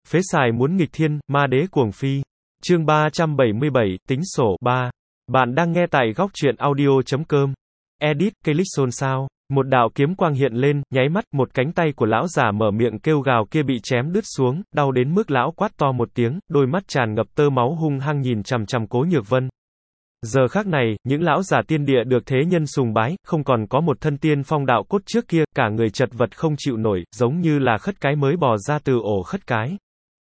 Phế xài muốn nghịch thiên, ma đế cuồng phi. Chương 377, tính sổ 3. Bạn đang nghe tại góc truyện audio.com. Edit, Click xôn xao. Một đạo kiếm quang hiện lên, nháy mắt, một cánh tay của lão giả mở miệng kêu gào kia bị chém đứt xuống, đau đến mức lão quát to một tiếng, đôi mắt tràn ngập tơ máu hung hăng nhìn chằm chằm Cố Nhược Vân. Giờ khắc này, những lão giả tiên địa được thế nhân sùng bái, không còn có một thân tiên phong đạo cốt trước kia, cả người chật vật không chịu nổi, giống như là khất cái mới bò ra từ ổ khất cái.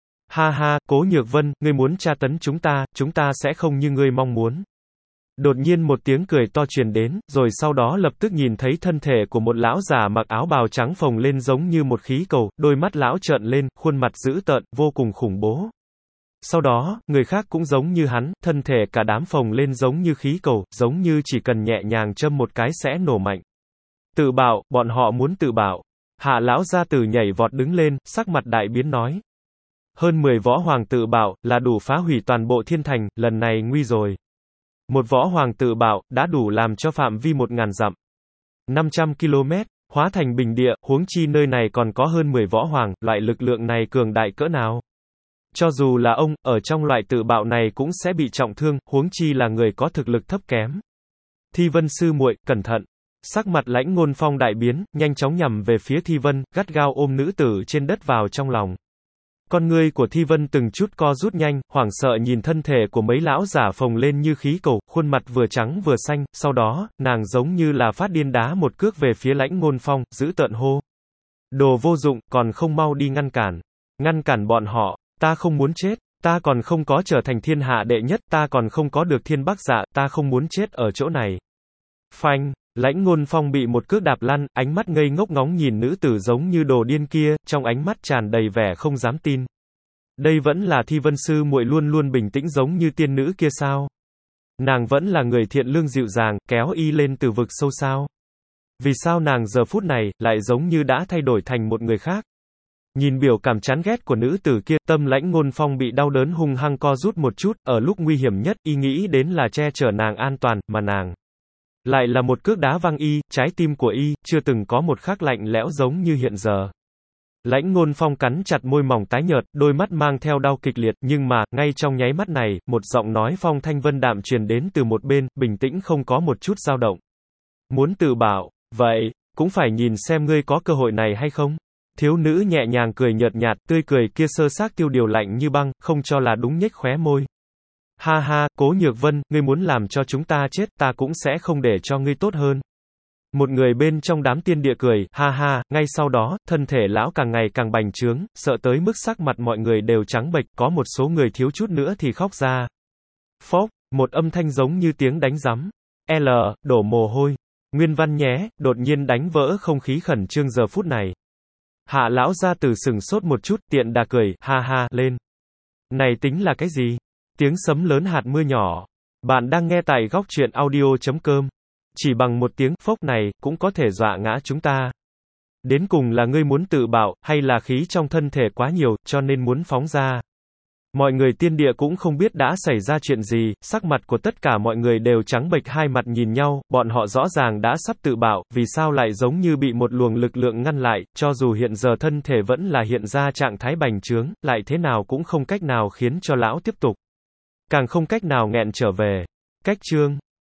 Ha ha, Cố Nhược Vân, ngươi muốn tra tấn chúng ta sẽ không như ngươi mong muốn. Đột nhiên một tiếng cười to truyền đến, rồi sau đó lập tức nhìn thấy thân thể của một lão già mặc áo bào trắng phồng lên giống như một khí cầu, đôi mắt lão trợn lên, khuôn mặt dữ tợn, vô cùng khủng bố. Sau đó, người khác cũng giống như hắn, thân thể cả đám phồng lên giống như khí cầu, giống như chỉ cần nhẹ nhàng châm một cái sẽ nổ mạnh. Tự bạo, bọn họ muốn tự bạo. Hạ lão gia tử nhảy vọt đứng lên, sắc mặt đại biến nói. Hơn 10 võ hoàng tự bạo, là đủ phá hủy toàn bộ thiên thành, lần này nguy rồi. Một võ hoàng tự bạo, đã đủ làm cho phạm vi 1000 dặm. 500 km, hóa thành bình địa, huống chi nơi này còn có hơn 10 võ hoàng, loại lực lượng này cường đại cỡ nào. Cho dù là ông, ở trong loại tự bạo này cũng sẽ bị trọng thương, huống chi là người có thực lực thấp kém. Thi Vân sư muội, cẩn thận. Sắc mặt Lãnh Ngôn Phong đại biến, nhanh chóng nhằm về phía Thi Vân, gắt gao ôm nữ tử trên đất vào trong lòng. Con ngươi của Thi Vân từng chút co rút nhanh, hoảng sợ nhìn thân thể của mấy lão giả phồng lên như khí cầu, khuôn mặt vừa trắng vừa xanh, sau đó, nàng giống như là phát điên đá một cước về phía Lãnh Ngôn Phong, giữ tợn hô. Đồ vô dụng, còn không mau đi ngăn cản. Ngăn cản bọn họ, ta không muốn chết, ta còn không có trở thành thiên hạ đệ nhất, ta còn không có được thiên bắc dạ, ta không muốn chết ở chỗ này. Phanh. Lãnh Ngôn Phong bị một cước đạp lăn, ánh mắt ngây ngốc ngóng nhìn nữ tử giống như đồ điên kia, trong ánh mắt tràn đầy vẻ không dám tin. Đây vẫn là Thi Vân sư muội luôn luôn bình tĩnh giống như tiên nữ kia sao? Nàng vẫn là người thiện lương dịu dàng, kéo y lên từ vực sâu sao? Vì sao nàng giờ phút này, lại giống như đã thay đổi thành một người khác? Nhìn biểu cảm chán ghét của nữ tử kia, tâm Lãnh Ngôn Phong bị đau đớn hung hăng co rút một chút, ở lúc nguy hiểm nhất, y nghĩ đến là che chở nàng an toàn, mà nàng lại là một cước đá văng y, trái tim của y, chưa từng có một khắc lạnh lẽo giống như hiện giờ. Lãnh Ngôn Phong cắn chặt môi mỏng tái nhợt, đôi mắt mang theo đau kịch liệt, nhưng mà, ngay trong nháy mắt này, một giọng nói phong thanh vân đạm truyền đến từ một bên, bình tĩnh không có một chút dao động. Muốn tự bảo, vậy, cũng phải nhìn xem ngươi có cơ hội này hay không? Thiếu nữ nhẹ nhàng cười nhợt nhạt, tươi cười kia sơ xác tiêu điều lạnh như băng, không cho là đúng nhếch khóe môi. Ha ha, Cố Nhược Vân, ngươi muốn làm cho chúng ta chết, ta cũng sẽ không để cho ngươi tốt hơn. Một người bên trong đám tiên địa cười, ha ha, ngay sau đó, thân thể lão càng ngày càng bành trướng, sợ tới mức sắc mặt mọi người đều trắng bệch, có một số người thiếu chút nữa thì khóc ra. Phốc, một âm thanh giống như tiếng đánh rắm. Đổ mồ hôi. Nguyên văn nhé, đột nhiên đánh vỡ không khí khẩn trương giờ phút này. Hạ lão gia tử sừng sốt một chút, tiện đà cười, ha ha, lên. Này tính là cái gì? Tiếng sấm lớn hạt mưa nhỏ. Bạn đang nghe tại góc truyện audio.com. Chỉ bằng một tiếng phốc này, cũng có thể dọa ngã chúng ta. Đến cùng là ngươi muốn tự bạo, hay là khí trong thân thể quá nhiều, cho nên muốn phóng ra. Mọi người tiên địa cũng không biết đã xảy ra chuyện gì, sắc mặt của tất cả mọi người đều trắng bệch hai mặt nhìn nhau, bọn họ rõ ràng đã sắp tự bạo, vì sao lại giống như bị một luồng lực lượng ngăn lại, cho dù hiện giờ thân thể vẫn là hiện ra trạng thái bành trướng, lại thế nào cũng không cách nào khiến cho lão tiếp tục. Càng không cách nào nghẹn trở về. Cách chương